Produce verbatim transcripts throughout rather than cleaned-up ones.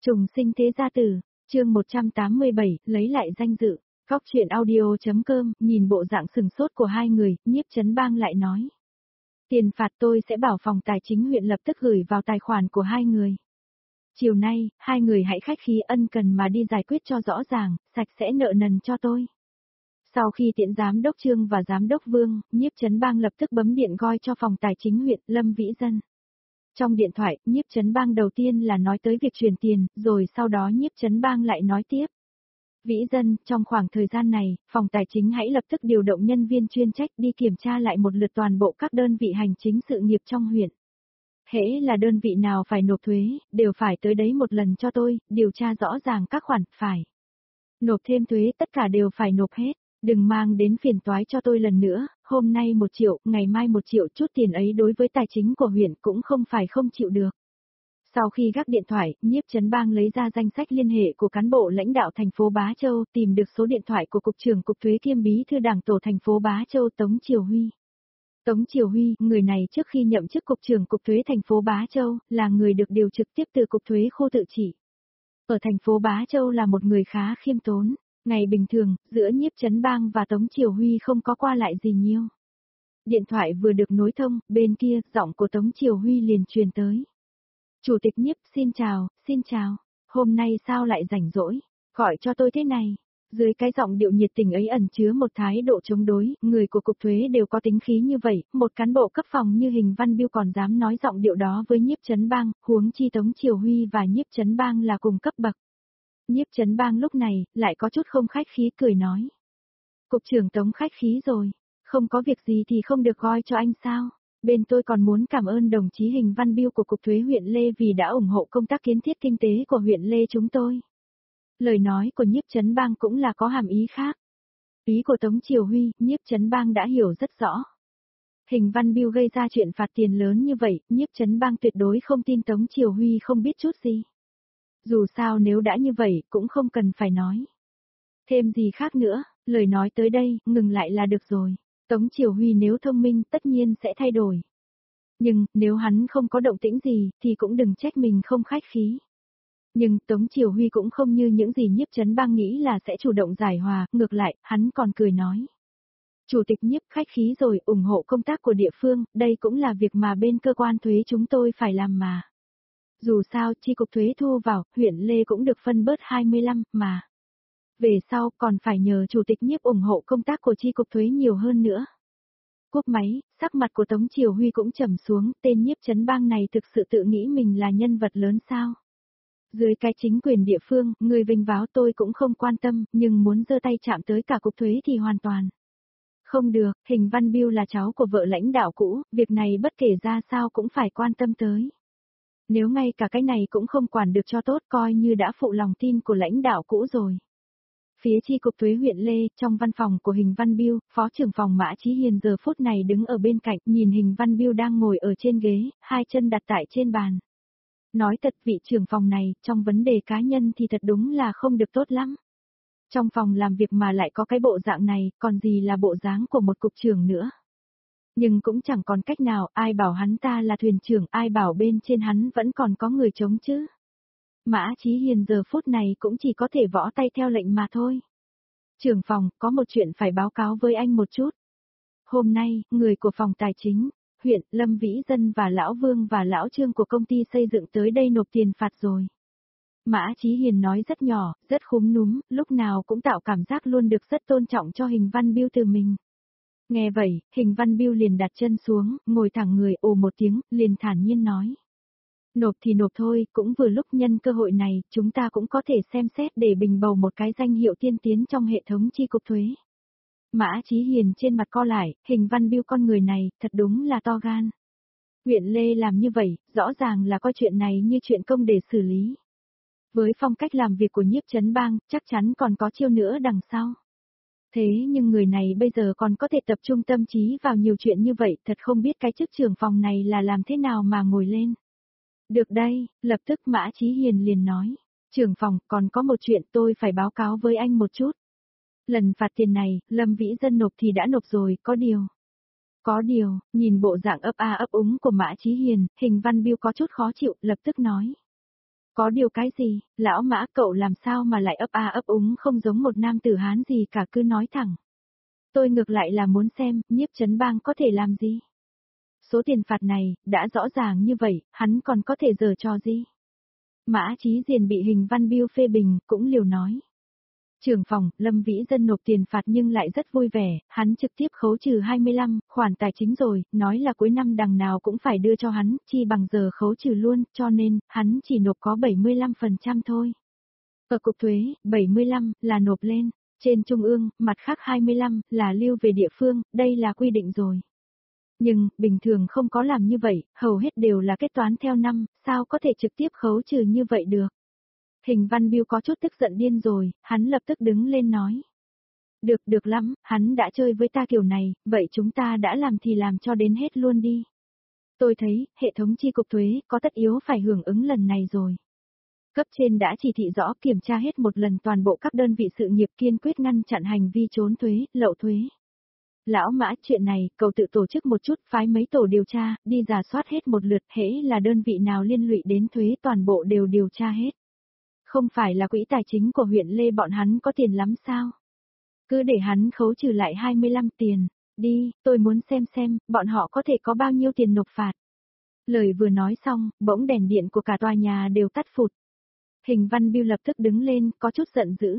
Trùng sinh thế gia tử, chương một trăm tám mươi bảy, lấy lại danh dự. Góc chuyện audio.com, nhìn bộ dạng sừng sốt của hai người, Nhiếp Chấn Bang lại nói. Tiền phạt tôi sẽ bảo phòng tài chính huyện lập tức gửi vào tài khoản của hai người. Chiều nay, hai người hãy khách khí ân cần mà đi giải quyết cho rõ ràng, sạch sẽ nợ nần cho tôi. Sau khi tiễn giám đốc Trương và giám đốc Vương, Nhiếp Chấn Bang lập tức bấm điện gọi cho phòng tài chính huyện Lâm Vĩ Dân. Trong điện thoại, Nhiếp Chấn Bang đầu tiên là nói tới việc chuyển tiền, rồi sau đó Nhiếp Chấn Bang lại nói tiếp. Vĩ Dân, trong khoảng thời gian này, phòng tài chính hãy lập tức điều động nhân viên chuyên trách đi kiểm tra lại một lượt toàn bộ các đơn vị hành chính sự nghiệp trong huyện. Hễ là đơn vị nào phải nộp thuế, đều phải tới đấy một lần cho tôi, điều tra rõ ràng các khoản, phải. Nộp thêm thuế tất cả đều phải nộp hết, đừng mang đến phiền toái cho tôi lần nữa, hôm nay một triệu, ngày mai một triệu, chút tiền ấy đối với tài chính của huyện cũng không phải không chịu được. Sau khi gác điện thoại, Nhiếp Chấn Bang lấy ra danh sách liên hệ của cán bộ lãnh đạo thành phố Bá Châu, tìm được số điện thoại của Cục trưởng Cục Thuế kiêm Bí thư Đảng tổ thành phố Bá Châu Tống Triều Huy. Tống Triều Huy, người này trước khi nhậm chức Cục trưởng Cục Thuế thành phố Bá Châu, là người được điều trực tiếp từ Cục Thuế khu tự trị. Ở thành phố Bá Châu là một người khá khiêm tốn, ngày bình thường, giữa Nhiếp Chấn Bang và Tống Triều Huy không có qua lại gì nhiều. Điện thoại vừa được nối thông, bên kia, giọng của Tống Triều Huy liền truyền tới. Chủ tịch Nhiếp, xin chào, xin chào, hôm nay sao lại rảnh rỗi, gọi cho tôi thế này. Dưới cái giọng điệu nhiệt tình ấy ẩn chứa một thái độ chống đối, người của Cục Thuế đều có tính khí như vậy, một cán bộ cấp phòng như Hình Văn Biêu còn dám nói giọng điệu đó với Nhiếp Chấn Bang, huống chi Tống Triều Huy và Nhiếp Chấn Bang là cùng cấp bậc. Nhiếp Chấn Bang lúc này, lại có chút không khách khí cười nói. Cục trưởng Tống khách khí rồi, không có việc gì thì không được gọi cho anh sao? Bên tôi còn muốn cảm ơn đồng chí Hình Văn Biêu của Cục Thuế huyện Lê vì đã ủng hộ công tác kiến thiết kinh tế của huyện Lê chúng tôi. Lời nói của Nhiếp Chấn Bang cũng là có hàm ý khác. Ý của Tống Triều Huy, Nhiếp Chấn Bang đã hiểu rất rõ. Hình Văn Biêu gây ra chuyện phạt tiền lớn như vậy, Nhiếp Chấn Bang tuyệt đối không tin Tống Triều Huy không biết chút gì. Dù sao nếu đã như vậy, cũng không cần phải nói. Thêm gì khác nữa, lời nói tới đây, ngừng lại là được rồi. Tống Triều Huy nếu thông minh tất nhiên sẽ thay đổi. Nhưng, nếu hắn không có động tĩnh gì, thì cũng đừng trách mình không khách khí. Nhưng, Tống Triều Huy cũng không như những gì Nhiếp Chấn Bang nghĩ là sẽ chủ động giải hòa, ngược lại, hắn còn cười nói. Chủ tịch Nhiếp khách khí rồi, ủng hộ công tác của địa phương, đây cũng là việc mà bên cơ quan thuế chúng tôi phải làm mà. Dù sao, chi cục thuế thu vào, huyện Lê cũng được phân bớt hai mươi lăm, mà. Về sau, còn phải nhờ Chủ tịch Nhiếp ủng hộ công tác của chi cục thuế nhiều hơn nữa. Cúp máy, sắc mặt của Tống Triều Huy cũng trầm xuống, tên Nhiếp Chấn Bang này thực sự tự nghĩ mình là nhân vật lớn sao. Dưới cái chính quyền địa phương, người vinh váo tôi cũng không quan tâm, nhưng muốn giơ tay chạm tới cả cục thuế thì hoàn toàn. Không được, Hình Văn Biêu là cháu của vợ lãnh đạo cũ, việc này bất kể ra sao cũng phải quan tâm tới. Nếu ngay cả cái này cũng không quản được cho tốt coi như đã phụ lòng tin của lãnh đạo cũ rồi. Phía chi cục thuế huyện Lê, trong văn phòng của Hình Văn Biêu, phó trưởng phòng Mã Chí Hiền giờ phút này đứng ở bên cạnh, nhìn Hình Văn Biêu đang ngồi ở trên ghế, hai chân đặt tại trên bàn. Nói thật vị trưởng phòng này, trong vấn đề cá nhân thì thật đúng là không được tốt lắm. Trong phòng làm việc mà lại có cái bộ dạng này, còn gì là bộ dáng của một cục trưởng nữa. Nhưng cũng chẳng còn cách nào, ai bảo hắn ta là thuyền trưởng, ai bảo bên trên hắn vẫn còn có người chống chứ. Mã Chí Hiền giờ phút này cũng chỉ có thể võ tay theo lệnh mà thôi. Trưởng phòng, có một chuyện phải báo cáo với anh một chút. Hôm nay, người của phòng tài chính, huyện, Lâm Vĩ Dân và Lão Vương và Lão Trương của công ty xây dựng tới đây nộp tiền phạt rồi. Mã Chí Hiền nói rất nhỏ, rất khúm núm, lúc nào cũng tạo cảm giác luôn được rất tôn trọng cho Hình Văn Biêu từ mình. Nghe vậy, Hình Văn Biêu liền đặt chân xuống, ngồi thẳng người ồ một tiếng, liền thản nhiên nói. Nộp thì nộp thôi, cũng vừa lúc nhân cơ hội này, chúng ta cũng có thể xem xét để bình bầu một cái danh hiệu tiên tiến trong hệ thống chi cục thuế. Mã Chí Hiền trên mặt co lại, Hình Văn Biêu con người này, thật đúng là to gan. Huyện Lê làm như vậy, rõ ràng là coi chuyện này như chuyện công để xử lý. Với phong cách làm việc của Nhiếp Chấn Bang, chắc chắn còn có chiêu nữa đằng sau. Thế nhưng người này bây giờ còn có thể tập trung tâm trí vào nhiều chuyện như vậy, thật không biết cái chức trưởng phòng này là làm thế nào mà ngồi lên. Được đây, lập tức Mã Chí Hiền liền nói. Trưởng phòng, còn có một chuyện tôi phải báo cáo với anh một chút. Lần phạt tiền này, Lâm Vĩ Dân nộp thì đã nộp rồi, có điều. Có điều, nhìn bộ dạng ấp a ấp úng của Mã Chí Hiền, Hình Văn Biêu có chút khó chịu, lập tức nói. Có điều cái gì, lão Mã cậu làm sao mà lại ấp a ấp úng không giống một nam tử Hán gì cả cứ nói thẳng. Tôi ngược lại là muốn xem, Nhiếp Chấn Bang có thể làm gì. Số tiền phạt này, đã rõ ràng như vậy, hắn còn có thể giở trò gì. Mã Chí Diền bị Hình Văn Biêu phê bình, cũng liều nói. Trưởng phòng, Lâm Vĩ Dân nộp tiền phạt nhưng lại rất vui vẻ, hắn trực tiếp khấu trừ hai mươi lăm, khoản tài chính rồi, nói là cuối năm đằng nào cũng phải đưa cho hắn, chi bằng giờ khấu trừ luôn, cho nên, hắn chỉ nộp có bảy mươi lăm phần trăm thôi. Ở cục thuế, bảy mươi lăm, là nộp lên, trên trung ương, mặt khác hai mươi lăm, là lưu về địa phương, đây là quy định rồi. Nhưng, bình thường không có làm như vậy, hầu hết đều là kết toán theo năm, sao có thể trực tiếp khấu trừ như vậy được. Hình Văn Biêu có chút tức giận điên rồi, hắn lập tức đứng lên nói. Được, được lắm, hắn đã chơi với ta kiểu này, vậy chúng ta đã làm thì làm cho đến hết luôn đi. Tôi thấy, hệ thống chi cục thuế có tất yếu phải hưởng ứng lần này rồi. Cấp trên đã chỉ thị rõ kiểm tra hết một lần toàn bộ các đơn vị sự nghiệp kiên quyết ngăn chặn hành vi trốn thuế, lậu thuế. Lão Mã, chuyện này, cậu tự tổ chức một chút, phái mấy tổ điều tra, đi rà soát hết một lượt, hễ là đơn vị nào liên lụy đến thuế toàn bộ đều điều tra hết. Không phải là quỹ tài chính của huyện Lê bọn hắn có tiền lắm sao? Cứ để hắn khấu trừ lại hai mươi lăm tiền, đi, tôi muốn xem xem, bọn họ có thể có bao nhiêu tiền nộp phạt. Lời vừa nói xong, bỗng đèn điện của cả tòa nhà đều tắt phụt. Hình Văn Biêu lập tức đứng lên, có chút giận dữ.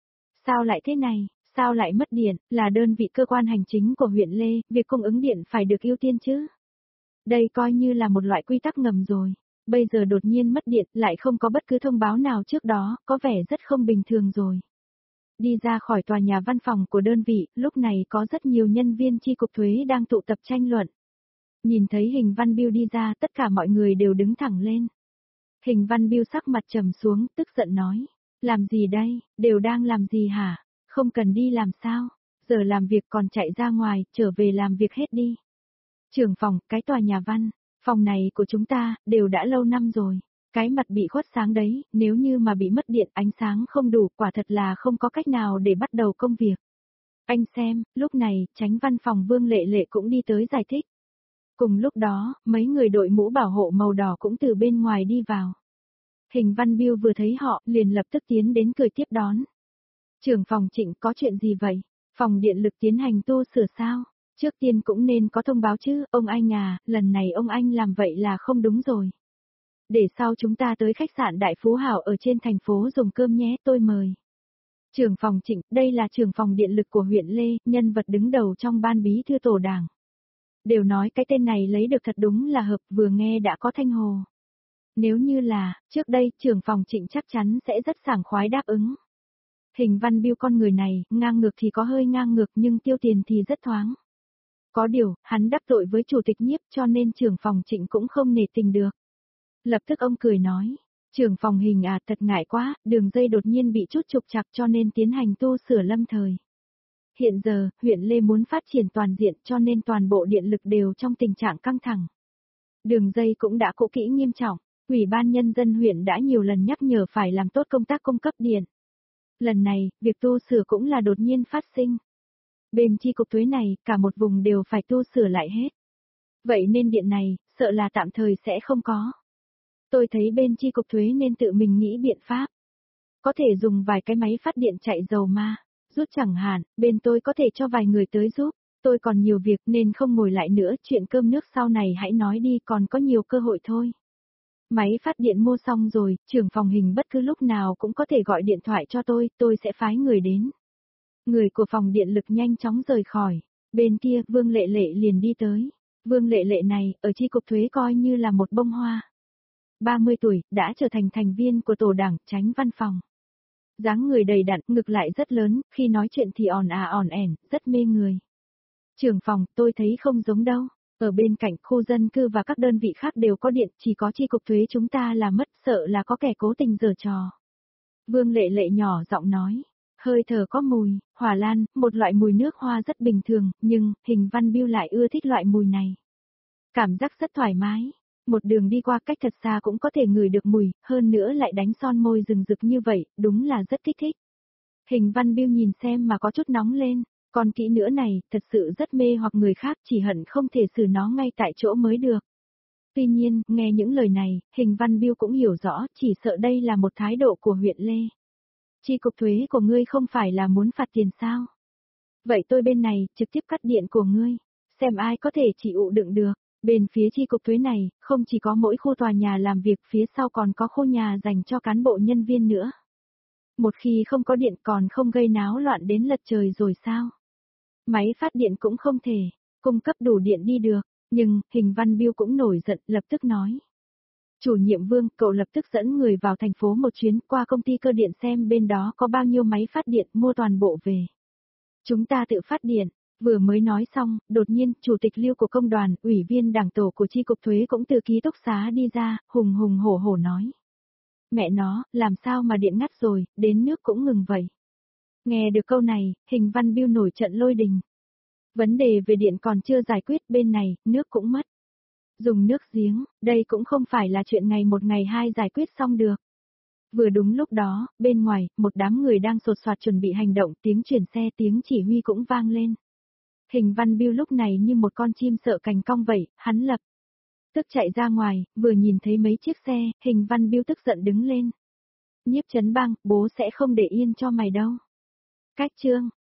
Sao lại thế này? Sao lại mất điện, là đơn vị cơ quan hành chính của huyện Lê, việc cung ứng điện phải được ưu tiên chứ. Đây coi như là một loại quy tắc ngầm rồi. Bây giờ đột nhiên mất điện, lại không có bất cứ thông báo nào trước đó, có vẻ rất không bình thường rồi. Đi ra khỏi tòa nhà văn phòng của đơn vị, lúc này có rất nhiều nhân viên chi cục thuế đang tụ tập tranh luận. Nhìn thấy Hình Văn Biêu đi ra, tất cả mọi người đều đứng thẳng lên. Hình Văn Biêu sắc mặt trầm xuống, tức giận nói. Làm gì đây, đều đang làm gì hả? Không cần đi làm sao? Giờ làm việc còn chạy ra ngoài, trở về làm việc hết đi. Trưởng phòng, cái tòa nhà văn, phòng này của chúng ta, đều đã lâu năm rồi. Cái mặt bị khuất sáng đấy, nếu như mà bị mất điện ánh sáng không đủ, quả thật là không có cách nào để bắt đầu công việc. Anh xem, lúc này, Chánh văn phòng Vương Lệ Lệ cũng đi tới giải thích. Cùng lúc đó, mấy người đội mũ bảo hộ màu đỏ cũng từ bên ngoài đi vào. Hình Văn Biêu vừa thấy họ, liền lập tức tiến đến cười tiếp đón. Trưởng phòng Trịnh, có chuyện gì vậy? Phòng điện lực tiến hành tu sửa sao? Trước tiên cũng nên có thông báo chứ, ông anh à, lần này ông anh làm vậy là không đúng rồi. Để sau chúng ta tới khách sạn Đại Phú Hảo ở trên thành phố dùng cơm nhé, tôi mời. Trưởng phòng Trịnh, đây là trưởng phòng điện lực của huyện Lê, nhân vật đứng đầu trong ban bí thư tổ đảng. Đều nói cái tên này lấy được thật đúng là hợp, vừa nghe đã có thanh hồ. Nếu như là, trước đây, trưởng phòng Trịnh chắc chắn sẽ rất sảng khoái đáp ứng. Hình Văn Biêu con người này, ngang ngược thì có hơi ngang ngược nhưng tiêu tiền thì rất thoáng. Có điều, hắn đắc tội với chủ tịch Nhiếp cho nên trưởng phòng Trịnh cũng không nể tình được. Lập tức ông cười nói, trưởng phòng Hình à, thật ngại quá, đường dây đột nhiên bị chút trục trặc cho nên tiến hành tu sửa lâm thời. Hiện giờ, huyện Lê muốn phát triển toàn diện cho nên toàn bộ điện lực đều trong tình trạng căng thẳng. Đường dây cũng đã cũ kỹ nghiêm trọng, Ủy ban Nhân dân huyện đã nhiều lần nhắc nhở phải làm tốt công tác cung cấp điện. Lần này, việc tu sửa cũng là đột nhiên phát sinh. Bên chi cục thuế này, cả một vùng đều phải tu sửa lại hết. Vậy nên điện này, sợ là tạm thời sẽ không có. Tôi thấy bên chi cục thuế nên tự mình nghĩ biện pháp. Có thể dùng vài cái máy phát điện chạy dầu ma, rút chẳng hạn, bên tôi có thể cho vài người tới giúp. Tôi còn nhiều việc nên không ngồi lại nữa, chuyện cơm nước sau này hãy nói đi, còn có nhiều cơ hội thôi. Máy phát điện mua xong rồi, trưởng phòng Hình bất cứ lúc nào cũng có thể gọi điện thoại cho tôi, tôi sẽ phái người đến. Người của phòng điện lực nhanh chóng rời khỏi. Bên kia, Vương Lệ Lệ liền đi tới. Vương Lệ Lệ này, ở chi cục thuế coi như là một bông hoa. ba mươi tuổi, đã trở thành thành viên của tổ đảng, Chánh văn phòng. Dáng người đầy đặn, ngực lại rất lớn, khi nói chuyện thì òn à òn ẻn, rất mê người. Trưởng phòng, tôi thấy không giống đâu. Ở bên cạnh khu dân cư và các đơn vị khác đều có điện, chỉ có chi cục thuế chúng ta là mất, sợ là có kẻ cố tình giở trò. Vương Lệ Lệ nhỏ giọng nói, hơi thở có mùi, hỏa lan, một loại mùi nước hoa rất bình thường, nhưng, Hình Văn Biêu lại ưa thích loại mùi này. Cảm giác rất thoải mái, một đường đi qua cách thật xa cũng có thể ngửi được mùi, hơn nữa lại đánh son môi rừng rực như vậy, đúng là rất kích thích. Hình Văn Biêu nhìn xem mà có chút nóng lên. Còn kỹ nữa này, thật sự rất mê hoặc người khác chỉ hận không thể xử nó ngay tại chỗ mới được. Tuy nhiên, nghe những lời này, Hình Văn Biêu cũng hiểu rõ, chỉ sợ đây là một thái độ của huyện Lê. Chi cục thuế của ngươi không phải là muốn phạt tiền sao? Vậy tôi bên này, trực tiếp cắt điện của ngươi, xem ai có thể chịu đựng được. Bên phía chi cục thuế này, không chỉ có mỗi khu tòa nhà làm việc, phía sau còn có khu nhà dành cho cán bộ nhân viên nữa. Một khi không có điện còn không gây náo loạn đến lật trời rồi sao? Máy phát điện cũng không thể cung cấp đủ điện đi được, nhưng Hình Văn Biêu cũng nổi giận, lập tức nói. Chủ nhiệm Vương, cậu lập tức dẫn người vào thành phố một chuyến, qua công ty cơ điện xem bên đó có bao nhiêu máy phát điện, mua toàn bộ về. Chúng ta tự phát điện. Vừa mới nói xong, đột nhiên, chủ tịch Lưu của công đoàn, ủy viên đảng tổ của chi cục thuế cũng từ ký túc xá đi ra, hùng hùng hổ hổ nói. Mẹ nó, làm sao mà điện ngắt rồi, đến nước cũng ngừng vậy. Nghe được câu này, Hình Văn Biêu nổi trận lôi đình. Vấn đề về điện còn chưa giải quyết, bên này, nước cũng mất. Dùng nước giếng, đây cũng không phải là chuyện ngày một ngày hai giải quyết xong được. Vừa đúng lúc đó, bên ngoài, một đám người đang sột soạt chuẩn bị hành động, tiếng chuyển xe, tiếng chỉ huy cũng vang lên. Hình Văn Biêu lúc này như một con chim sợ cành cong vậy, hắn lập tức chạy ra ngoài, vừa nhìn thấy mấy chiếc xe, Hình Văn Biêu tức giận đứng lên. Nhiếp Chấn Bang, bố sẽ không để yên cho mày đâu. Cách chương